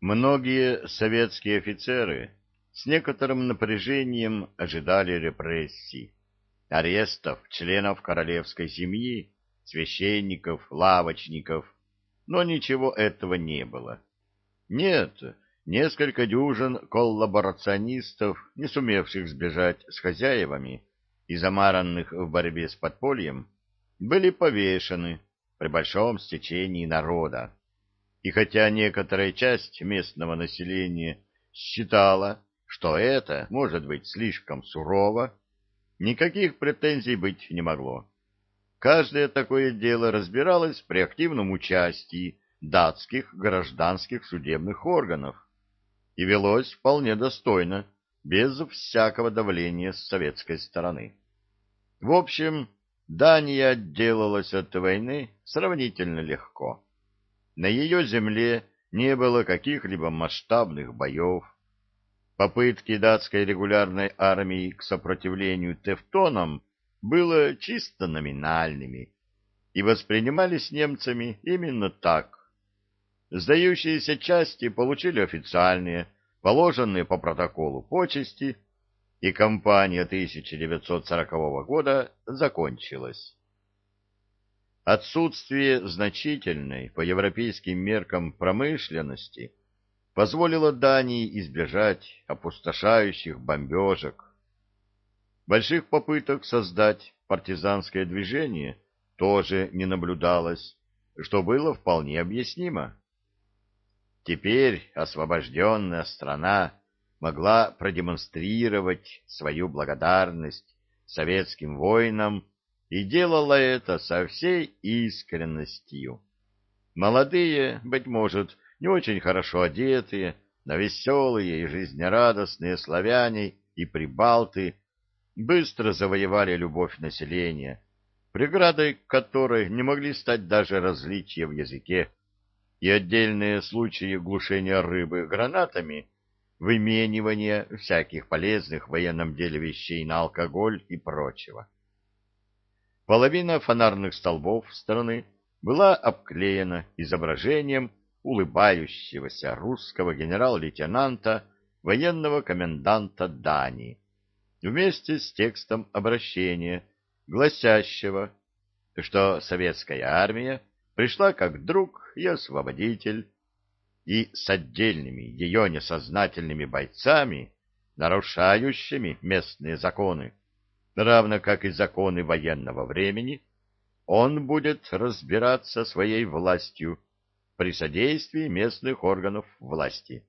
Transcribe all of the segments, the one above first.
Многие советские офицеры с некоторым напряжением ожидали репрессий, арестов членов королевской семьи, священников, лавочников, но ничего этого не было. Нет, несколько дюжин коллаборационистов, не сумевших сбежать с хозяевами и замаранных в борьбе с подпольем, были повешены при большом стечении народа. И хотя некоторая часть местного населения считала, что это может быть слишком сурово, никаких претензий быть не могло. Каждое такое дело разбиралось при активном участии датских гражданских судебных органов и велось вполне достойно, без всякого давления с советской стороны. В общем, Дания отделалась от войны сравнительно легко. На ее земле не было каких-либо масштабных боев. Попытки датской регулярной армии к сопротивлению тевтонам было чисто номинальными и воспринимались немцами именно так. Сдающиеся части получили официальные, положенные по протоколу почести, и кампания 1940 года закончилась. Отсутствие значительной по европейским меркам промышленности позволило Дании избежать опустошающих бомбежек. Больших попыток создать партизанское движение тоже не наблюдалось, что было вполне объяснимо. Теперь освобожденная страна могла продемонстрировать свою благодарность советским воинам и делала это со всей искренностью. Молодые, быть может, не очень хорошо одетые, но веселые и жизнерадостные славяне и прибалты быстро завоевали любовь населения, преградой к которой не могли стать даже различия в языке и отдельные случаи глушения рыбы гранатами, выменивания всяких полезных в военном деле вещей на алкоголь и прочего. Половина фонарных столбов страны была обклеена изображением улыбающегося русского генерал-лейтенанта военного коменданта Дании вместе с текстом обращения, гласящего, что советская армия пришла как друг и освободитель, и с отдельными ее несознательными бойцами, нарушающими местные законы, равно как и законы военного времени, он будет разбираться своей властью при содействии местных органов власти.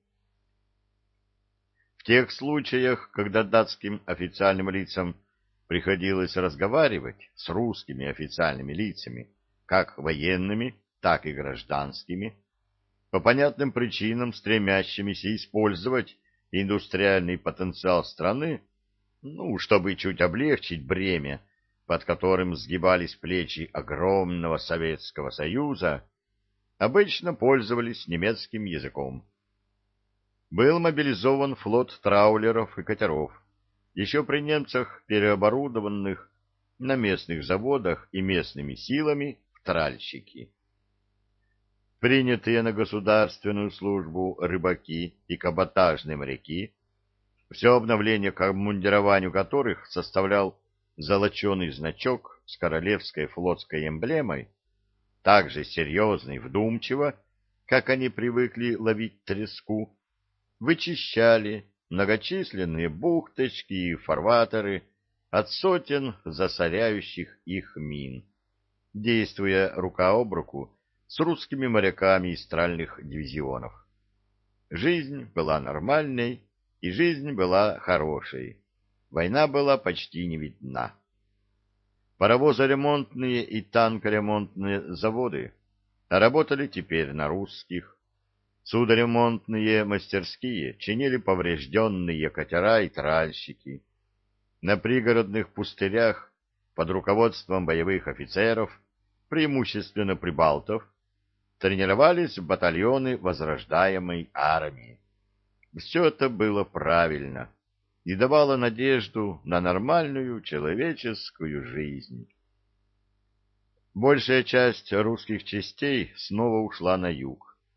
В тех случаях, когда датским официальным лицам приходилось разговаривать с русскими официальными лицами, как военными, так и гражданскими, по понятным причинам стремящимися использовать индустриальный потенциал страны, чтобы чуть облегчить бремя, под которым сгибались плечи огромного Советского Союза, обычно пользовались немецким языком. Был мобилизован флот траулеров и катеров, еще при немцах переоборудованных на местных заводах и местными силами в тральщики. Принятые на государственную службу рыбаки и каботажные моряки, все обновление к обмундированию которых составлял золоченый значок с королевской флотской эмблемой, так же серьезно и вдумчиво, как они привыкли ловить треску, вычищали многочисленные бухточки и фарватеры от сотен засоряющих их мин, действуя рука об руку с русскими моряками из тральных дивизионов. Жизнь была нормальной, и жизнь была хорошей. Война была почти не видна. Паровозоремонтные и танкоремонтные заводы работали теперь на русских. Судоремонтные мастерские чинили поврежденные катера и тральщики. На пригородных пустырях под руководством боевых офицеров, преимущественно прибалтов, тренировались батальоны возрождаемой армии. Все это было правильно и давало надежду на нормальную человеческую жизнь. Большая часть русских частей снова ушла на юг.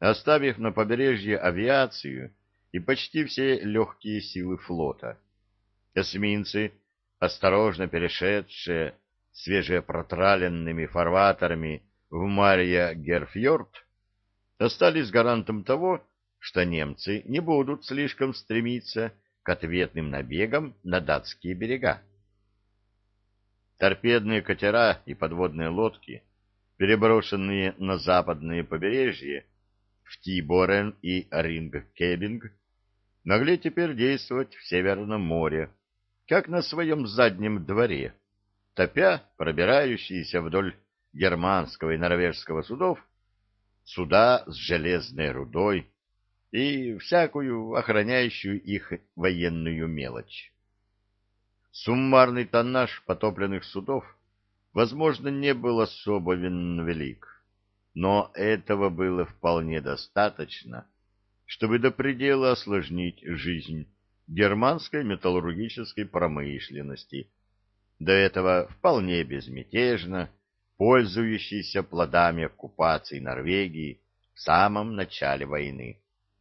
оставив на побережье авиацию и почти все легкие силы флота. Эсминцы, осторожно перешедшие свежепротраленными фарватерами в Мария-Герфьорд, остались гарантом того, что немцы не будут слишком стремиться к ответным набегам на датские берега. Торпедные катера и подводные лодки, переброшенные на западное побережье, в Тиборен и Рингкебинг, могли теперь действовать в Северном море, как на своем заднем дворе, топя пробирающиеся вдоль германского и норвежского судов суда с железной рудой и всякую охраняющую их военную мелочь. Суммарный тоннаж потопленных судов, возможно, не был особо велик, но этого было вполне достаточно, чтобы до предела осложнить жизнь германской металлургической промышленности, до этого вполне безмятежно пользующейся плодами оккупации Норвегии в самом начале войны.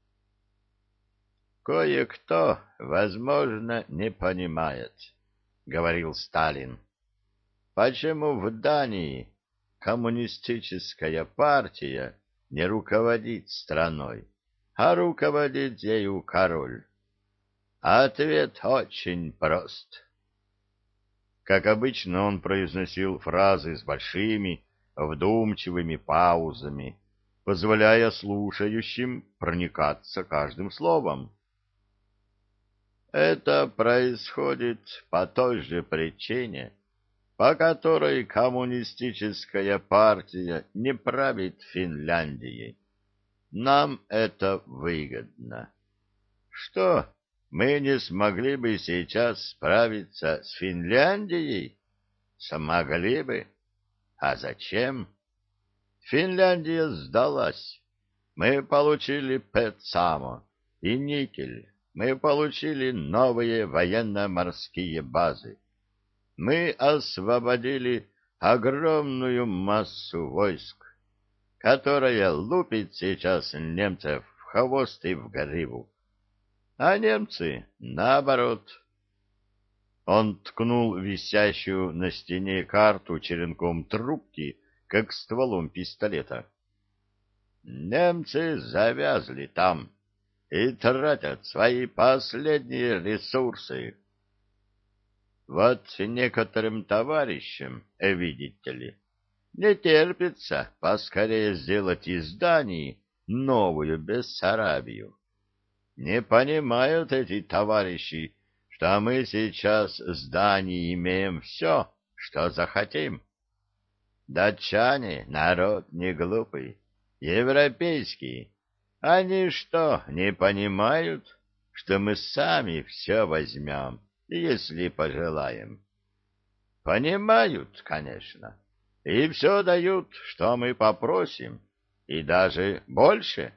«Кое-кто, возможно, не понимает, — говорил Сталин, — почему в Дании коммунистическая партия не руководит страной, а руководит ею король. Ответ очень прост». Как обычно, он произносил фразы с большими, вдумчивыми паузами, позволяя слушающим проникаться каждым словом. Это происходит по той же причине, по которой коммунистическая партия не правит Финляндией. Нам это выгодно. Что, мы не смогли бы сейчас справиться с Финляндией? Смогли бы. А зачем? Финляндия сдалась. Мы получили Петсамо и никель. Мы получили новые военно-морские базы. Мы освободили огромную массу войск, которая лупит сейчас немцев в хвост и в гриву. А немцы, наоборот. Он ткнул висящую на стене карту черенком трубки, как стволом пистолета. Немцы завязли там и тратят свои последние ресурсы. Вот некоторым товарищам, видите ли, не терпится поскорее сделать из Дании новую Бессарабию. Не понимают эти товарищи, что мы сейчас с Данией имеем все, что захотим. Датчане — народ не глупый, европейский. Они что, не понимают, что мы сами все возьмем, если пожелаем? Понимают, конечно, и все дают, что мы попросим, и даже больше.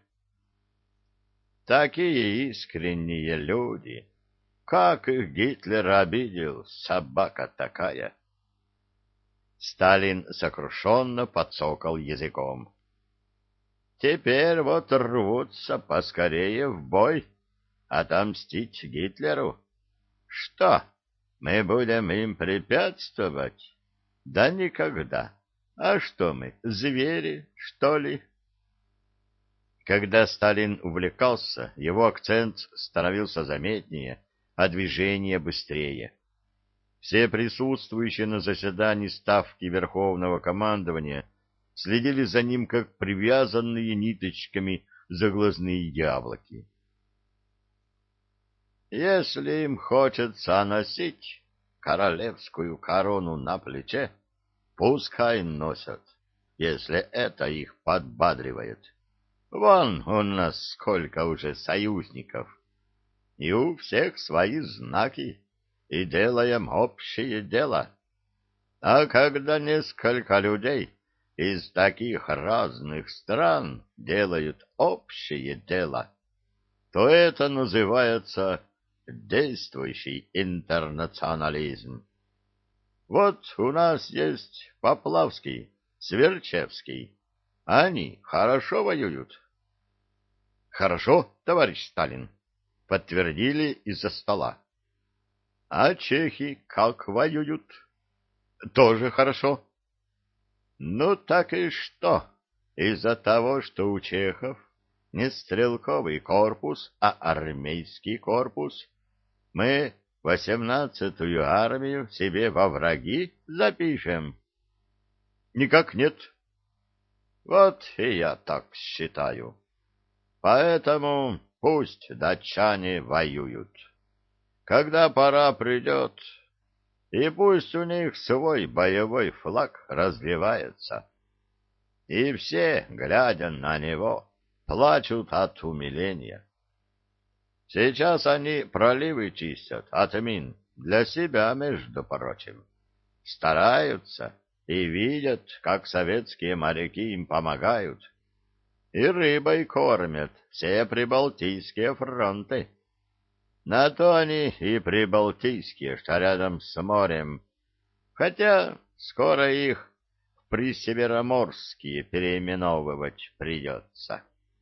Такие искренние люди. Как их Гитлер обидел, собака такая. Сталин сокрушенно подсокал языком. Теперь вот рвутся поскорее в бой, отомстить Гитлеру. Что, мы будем им препятствовать? Да никогда. А что мы, звери, что ли? Когда Сталин увлекался, его акцент становился заметнее, а движение быстрее. Все присутствующие на заседании Ставки Верховного командования следили за ним, как привязанные ниточками за глазные яблоки. Если им хочется носить королевскую корону на плече, пускай носят, если это их подбадривает. Вон у нас сколько уже союзников, и у всех свои знаки, и делаем общее дело. А когда несколько людей из таких разных стран делают общее дело, то это называется действующий интернационализм. Вот у нас есть Поплавский, Сверчевский. Они хорошо воюют. Хорошо, товарищ Сталин, подтвердили из-за стола. А чехи как воюют? Тоже хорошо. Ну так и что? Из-за того, что у чехов не стрелковый корпус, а армейский корпус, мы 18-ю армию себе во враги запишем? Никак нет. Вот и я так считаю. Поэтому пусть датчане воюют. Когда пора придет, и пусть у них свой боевой флаг развивается. И все, глядя на него, плачут от умиления. Сейчас они проливы чистят от мин для себя, между прочим. Стараются и видят, как советские моряки им помогают. И рыбой кормят все прибалтийские фронты. На то они и прибалтийские, что рядом с морем. Хотя скоро их в присевероморские переименовывать придется.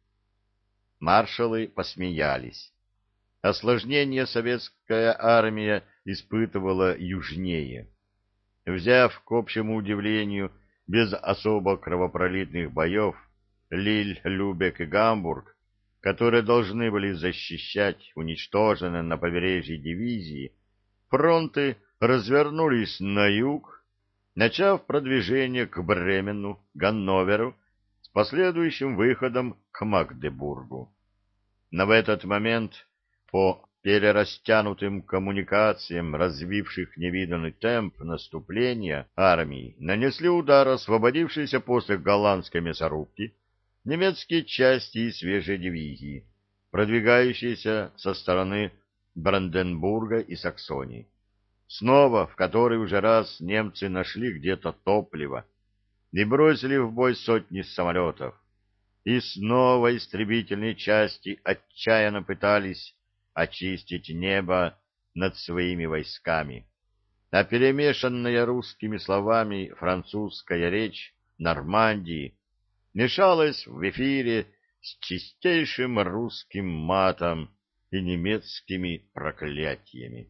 Маршалы посмеялись. Осложнение советская армия испытывала южнее. Взяв, к общему удивлению, без особо кровопролитных боев, Лиль, Любек и Гамбург, которые должны были защищать уничтоженные на побережье дивизии, фронты развернулись на юг, начав продвижение к Бремену, Ганноверу, с последующим выходом к Магдебургу. Но в этот момент по перерастянутым коммуникациям, развивших невиданный темп наступления армии, нанесли удар освободившиеся после голландской мясорубки немецкие части и свежие дивизии, продвигающиеся со стороны Бранденбурга и Саксонии. Снова, в который уже раз немцы нашли где-то топливо и бросили в бой сотни самолетов. И снова истребительные части отчаянно пытались очистить небо над своими войсками, а перемешанная русскими словами французская речь Нормандии мешалась в эфире с чистейшим русским матом и немецкими проклятиями.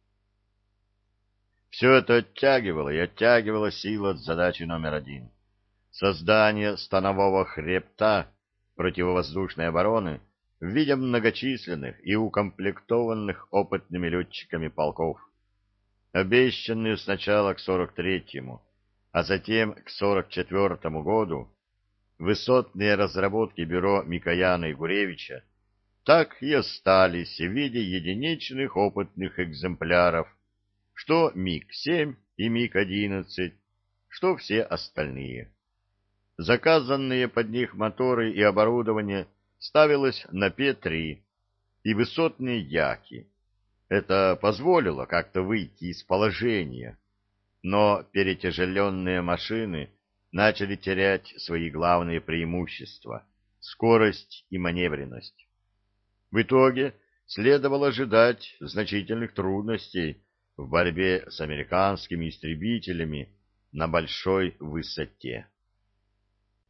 Все это оттягивало и оттягивало силы от задачи номер один. Создание станового хребта противовоздушной обороны в виде многочисленных и укомплектованных опытными летчиками полков, обещанные сначала к 43-му, а затем к 44-му году, высотные разработки бюро Микояна и Гуревича так и остались в виде единичных опытных экземпляров, что МиГ-7 и МиГ-11, что все остальные. Заказанные под них моторы и оборудование ставилось на П-3 и высотные Яки. Это позволило как-то выйти из положения, но перетяжеленные машины начали терять свои главные преимущества — скорость и маневренность. В итоге следовало ожидать значительных трудностей в борьбе с американскими истребителями на большой высоте.